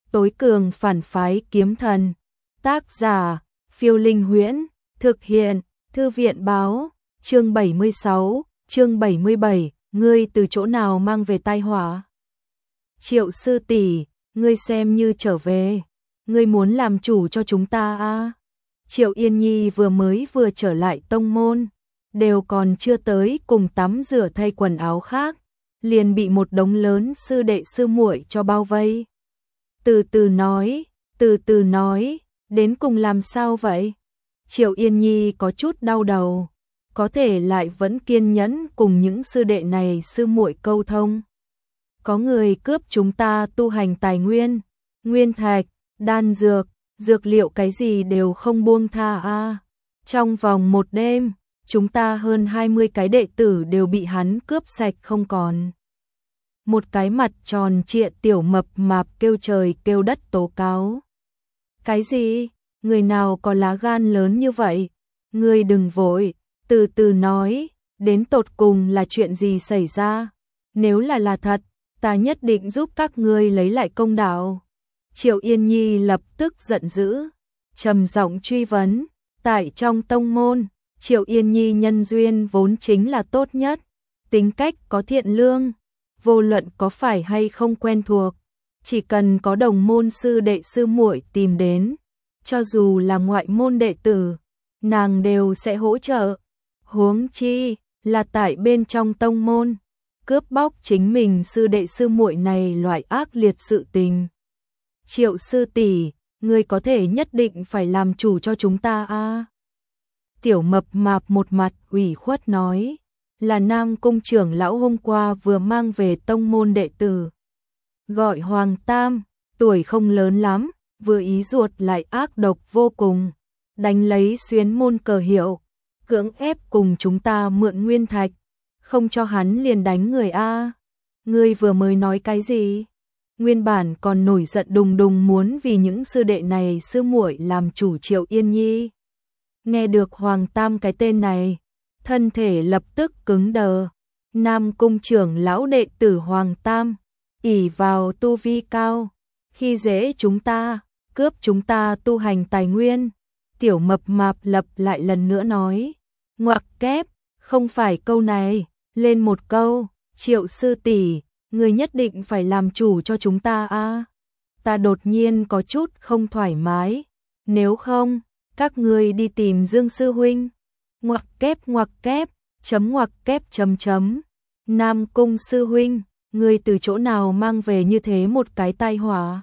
Tối cường phản phái kiếm thần. Tác giả, Phiêu Linh Huyễn. Thực hiện, Thư viện báo. Chương 76, chương 77, ngươi từ chỗ nào mang về tai họa? Triệu sư tỷ, ngươi xem như trở về. Ngươi muốn làm chủ cho chúng ta à? Triệu Yên Nhi vừa trở lại tông môn, đều còn chưa tới cùng tắm rửa thay quần áo khác, liền bị một đống lớn sư đệ sư muội cho bao vây. Từ từ nói, đến cùng làm sao vậy? Triệu Yên Nhi có chút đau đầu, có thể lại vẫn kiên nhẫn cùng những sư đệ này sư muội câu thông. Có người cướp chúng ta tu hành tài nguyên, nguyên thạch, đan dược, dược liệu cái gì đều không buông tha a. Trong vòng một đêm, chúng ta hơn 20 cái đệ tử đều bị hắn cướp sạch không còn. Một cái mặt tròn trịa tiểu mập mạp kêu trời kêu đất tố cáo. Cái gì? Người nào có lá gan lớn như vậy? Ngươi đừng vội, từ từ nói, đến tột cùng là chuyện gì xảy ra? Nếu là thật, ta nhất định giúp các ngươi lấy lại công đạo. Triệu Yên Nhi lập tức giận dữ, trầm giọng truy vấn. Tại trong tông môn, Triệu Yên Nhi nhân duyên vốn chính là tốt nhất, tính cách có thiện lương, vô luận có phải hay không quen thuộc, chỉ cần có đồng môn sư đệ sư muội tìm đến, cho dù là ngoại môn đệ tử, nàng đều sẽ hỗ trợ. Huống chi là tại bên trong tông môn, cướp bóc chính mình sư đệ sư muội này loại ác liệt sự tình. Triệu sư tỷ, ngươi có thể nhất định phải làm chủ cho chúng ta a. Tiểu mập mạp một mặt ủy khuất nói, là Nam cung trưởng lão hôm qua vừa mang về tông môn đệ tử. Gọi Hoàng Tam, tuổi không lớn lắm, vừa ý ruột lại ác độc vô cùng, đánh lấy xuyến môn cờ hiệu, cưỡng ép cùng chúng ta mượn nguyên thạch, không cho hắn liền đánh người a. Ngươi vừa mới nói cái gì? Nguyên bản còn nổi giận đùng đùng muốn vì những sư đệ này sư muội làm chủ Triệu Yên Nhi. Nghe được Hoàng Tam cái tên này, thân thể lập tức cứng đờ. Nam cung trưởng lão đệ tử Hoàng Tam, ỷ vào tu vi cao, khi dễ chúng ta, cướp chúng ta tu hành tài nguyên. Tiểu mập mạp lập lại lần nữa nói, ngoặc kép, không phải câu này, lên một câu, Triệu sư tỷ, người nhất định phải làm chủ cho chúng ta a. Ta đột nhiên có chút không thoải mái, nếu không, các ngươi đi tìm Dương sư huynh. Ngoặc kép, chấm ngoặc kép chấm chấm. Nam cung sư huynh, ngươi từ chỗ nào mang về như thế một cái tai họa?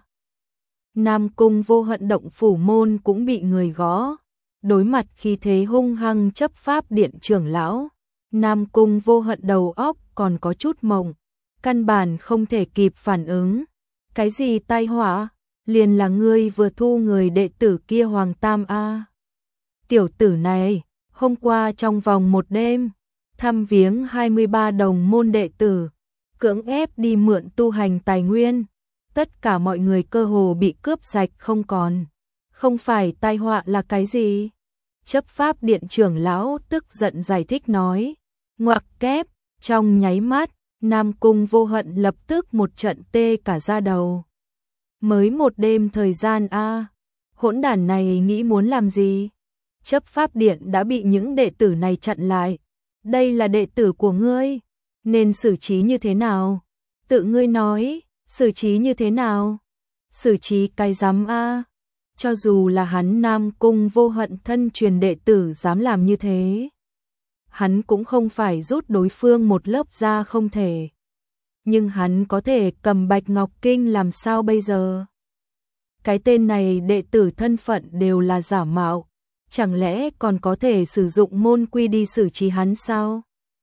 Nam cung Vô Hận động phủ môn cũng bị người gõ, đối mặt khi thế hung hăng chấp pháp điện trưởng lão. Nam cung Vô Hận đầu óc còn có chút mộng, căn bản không thể kịp phản ứng. Cái gì tai họa? Liền là ngươi vừa thu người đệ tử kia Hoàng Tam a. Tiểu tử này, hôm qua trong vòng một đêm, thăm viếng 23 đồng môn đệ tử, cưỡng ép đi mượn tu hành tài nguyên, tất cả mọi người cơ hồ bị cướp sạch không còn. Không phải tai họa là cái gì? Chấp pháp điện trưởng lão tức giận giải thích nói, ngoặc kép, trong nháy mắt, Nam cung Vô Hận lập tức một trận tê cả da đầu. Mới một đêm thời gian a, hỗn đản này nghĩ muốn làm gì? Chấp pháp điện đã bị những đệ tử này chặn lại. Đây là đệ tử của ngươi, nên xử trí như thế nào? Tự ngươi nói, xử trí như thế nào? Xử trí cái dám a. Cho dù là hắn Nam cung Vô Hận thân truyền đệ tử dám làm như thế, hắn cũng không phải rút đối phương một lớp ra không thể. Nhưng hắn có thể cầm Bạch Ngọc Kinh làm sao bây giờ? Cái tên này đệ tử thân phận đều là giả mạo, chẳng lẽ còn có thể sử dụng môn quy đi xử trí hắn sao?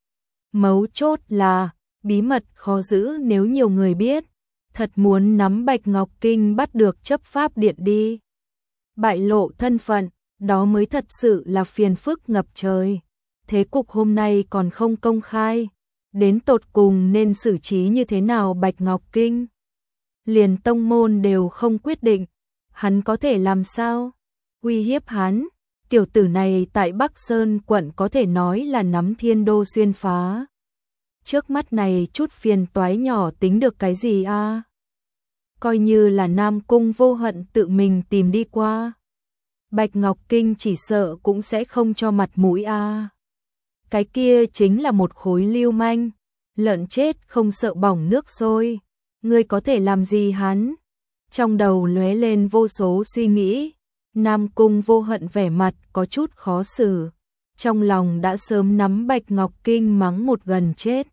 Mấu chốt là, bí mật khó giữ nếu nhiều người biết, thật muốn nắm Bạch Ngọc Kinh bắt được chấp pháp điện đi. Bại lộ thân phận, đó mới thật sự là phiền phức ngập trời. Thế cục hôm nay còn không công khai, đến tột cùng nên xử trí như thế nào Bạch Ngọc Kinh? Liền tông môn đều không quyết định, hắn có thể làm sao? Uy hiếp hắn, tiểu tử này tại Bắc Sơn quận có thể nói là nắm thiên đô xuyên phá. Trước mắt này chút phiền toái nhỏ tính được cái gì a? coi như là Nam Cung Vô Hận tự mình tìm đi qua. Bạch Ngọc Kinh chỉ sợ cũng sẽ không cho mặt mũi a. Cái kia chính là một khối lưu manh, lợn chết không sợ bỏng nước sôi, ngươi có thể làm gì hắn? Trong đầu lóe lên vô số suy nghĩ, Nam Cung Vô Hận vẻ mặt có chút khó xử, trong lòng đã sớm nắm Bạch Ngọc Kinh mắng một gần chết.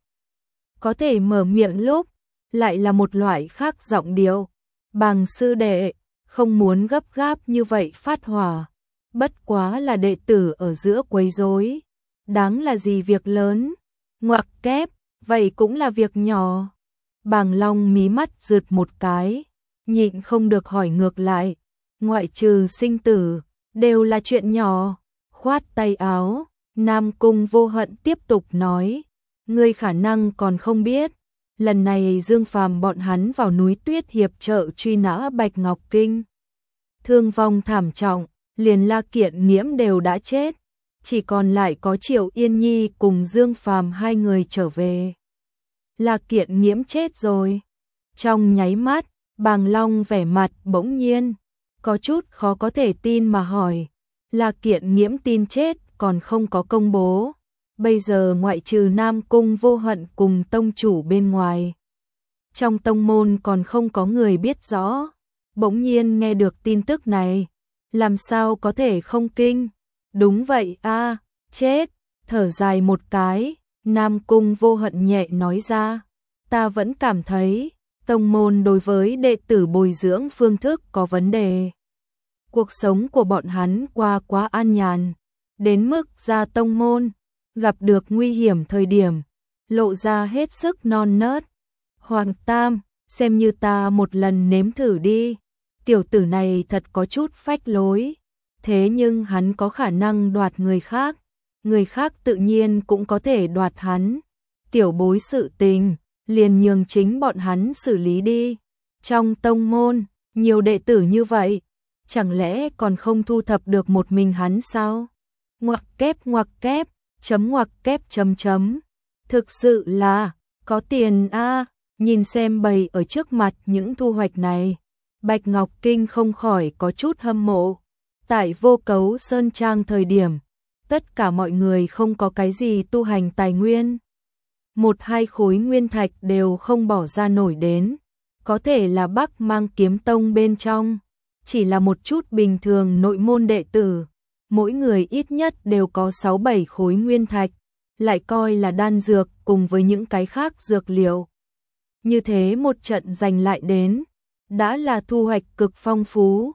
Có thể mở miệng lúc, lại là một loại khác giọng điệu, Bàng sư đệ, không muốn gấp gáp như vậy phát hỏa, bất quá là đệ tử ở giữa quấy rối, đáng là gì việc lớn, ngoặc kép, vậy cũng là việc nhỏ. Bàng Long mí mắt rượt một cái, nhịn không được hỏi ngược lại, ngoại trừ sinh tử, đều là chuyện nhỏ. Khoát tay áo, Nam Cung Vô Hận tiếp tục nói, ngươi khả năng còn không biết, lần này Dương Phàm bọn hắn vào núi Tuyết hiệp trợ truy nã Bạch Ngọc Kinh. Thương vong thảm trọng, liền La Kiện Nghiễm đều đã chết, chỉ còn lại có Triệu Yên Nhi cùng Dương Phàm hai người trở về. La Kiện Nghiễm chết rồi. Trong nháy mắt, Bàng Long vẻ mặt bỗng nhiên, có chút khó có thể tin mà hỏi, La Kiện Nghiễm tin chết còn không có công bố, bây giờ ngoại trừ Nam Cung Vô Hận cùng tông chủ bên ngoài, trong tông môn còn không có người biết rõ. Bỗng nhiên nghe được tin tức này, làm sao có thể không kinh? Đúng vậy a, chết. Thở dài một cái, Nam Cung Vô Hận nhẹ nói ra, ta vẫn cảm thấy tông môn đối với đệ tử bồi dưỡng phương thức có vấn đề. Cuộc sống của bọn hắn qua quá an nhàn, đến mức ra tông môn, gặp được nguy hiểm thời điểm, lộ ra hết sức non nớt. Hoàng Tam, xem như ta một lần nếm thử đi. Tiểu tử này thật có chút phách lối, thế nhưng hắn có khả năng đoạt người khác tự nhiên cũng có thể đoạt hắn. Tiểu bối sự tình, liền nhường chính bọn hắn xử lý đi. Trong tông môn, nhiều đệ tử như vậy, chẳng lẽ còn không thu thập được một mình hắn sao? Ngoặc kép, chấm ngoặc kép chấm chấm. Thực sự là, có tiền a. Nhìn xem bày ở trước mặt những thu hoạch này, Bạch Ngọc Kinh không khỏi có chút hâm mộ. Tại Vô Cấu Sơn Trang thời điểm, tất cả mọi người không có cái gì tu hành tài nguyên. 1-2 khối nguyên thạch đều không bỏ ra nổi đến, có thể là Bắc Mang Kiếm Tông bên trong, chỉ là một chút bình thường nội môn đệ tử, mỗi người ít nhất đều có 6-7 khối nguyên thạch, lại coi là đan dược cùng với những cái khác dược liệu. Như thế một trận giành lại đến, đã là thu hoạch cực phong phú,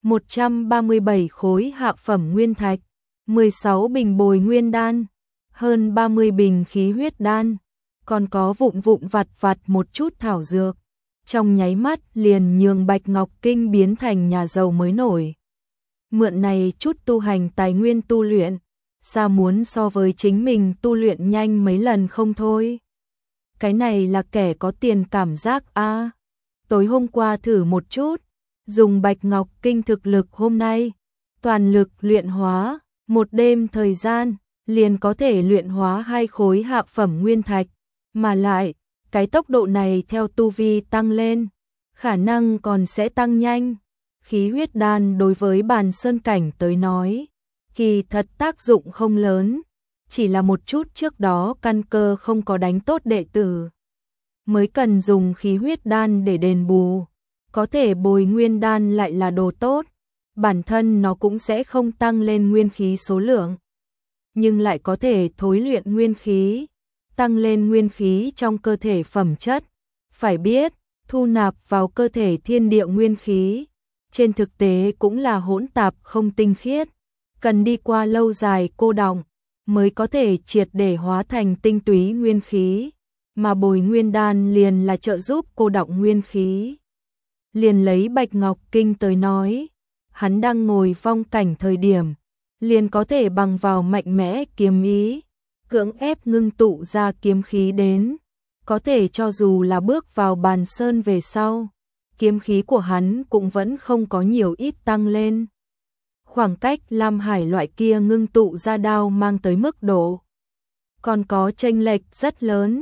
137 khối hạ phẩm nguyên thạch, 16 bình bồi nguyên đan, hơn 30 bình khí huyết đan, còn có vụn vặt vặt một chút thảo dược. Trong nháy mắt liền nhường Bạch Ngọc Kinh biến thành nhà giàu mới nổi. Mượn này chút tu hành tài nguyên tu luyện, sao muốn so với chính mình tu luyện nhanh mấy lần không thôi. Cái này là kẻ có tiền cảm giác a. Tối hôm qua thử một chút, dùng Bạch Ngọc Kinh thực lực hôm nay, toàn lực luyện hóa, một đêm thời gian, liền có thể luyện hóa 2 khối hạ phẩm nguyên thạch, mà lại, cái tốc độ này theo tu vi tăng lên, khả năng còn sẽ tăng nhanh. Khí huyết đan đối với bàn sơn cảnh tới nói, kỳ thật tác dụng không lớn, chỉ là một chút trước đó căn cơ không có đánh tốt đệ tử, mới cần dùng khí huyết đan để đền bù. Có thể bồi nguyên đan lại là đồ tốt, bản thân nó cũng sẽ không tăng lên nguyên khí số lượng, nhưng lại có thể thối luyện nguyên khí, tăng lên nguyên khí trong cơ thể phẩm chất. Phải biết, thu nạp vào cơ thể thiên địa nguyên khí, trên thực tế cũng là hỗn tạp không tinh khiết, cần đi qua lâu dài cô đọng mới có thể triệt để hóa thành tinh túy nguyên khí, mà bồi nguyên đan liền là trợ giúp cô đọng nguyên khí. Liền lấy Bạch Ngọc Kinh tới nói, hắn đang ngồi phong cảnh thời điểm, liền có thể bằng vào mạnh mẽ kiếm ý, cưỡng ép ngưng tụ ra kiếm khí đến, có thể cho dù là bước vào bàn sơn về sau, kiếm khí của hắn cũng vẫn không có nhiều ít tăng lên. Khoảng cách Lam Hải loại kia ngưng tụ ra đao mang tới mức độ còn có chênh lệch rất lớn,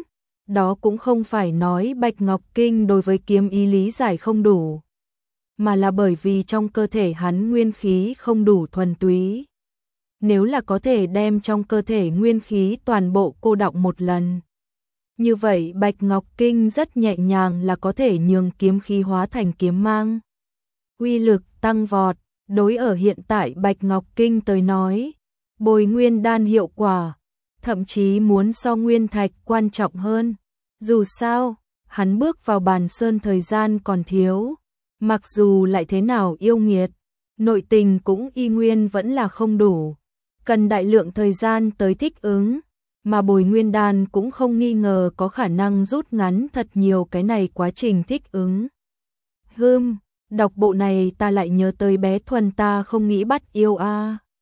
đó cũng không phải nói Bạch Ngọc Kinh đối với kiếm ý lý giải không đủ, mà là bởi vì trong cơ thể hắn nguyên khí không đủ thuần túy. Nếu là có thể đem trong cơ thể nguyên khí toàn bộ cô đọng một lần, như vậy Bạch Ngọc Kinh rất nhẹ nhàng là có thể nhường kiếm khí hóa thành kiếm mang. Uy lực tăng vọt, đối ở hiện tại Bạch Ngọc Kinh tới nói, bồi nguyên đan hiệu quả, thậm chí muốn so nguyên thạch quan trọng hơn. Dù sao, hắn bước vào Bàn Sơn thời gian còn thiếu, mặc dù lại thế nào yêu nghiệt, nội tình cũng y nguyên vẫn là không đủ, cần đại lượng thời gian tới thích ứng, mà bồi nguyên đan cũng không nghi ngờ có khả năng rút ngắn thật nhiều cái này quá trình thích ứng. Đọc bộ này ta lại nhớ tới bé Thuần ta không nghĩ bắt yêu a.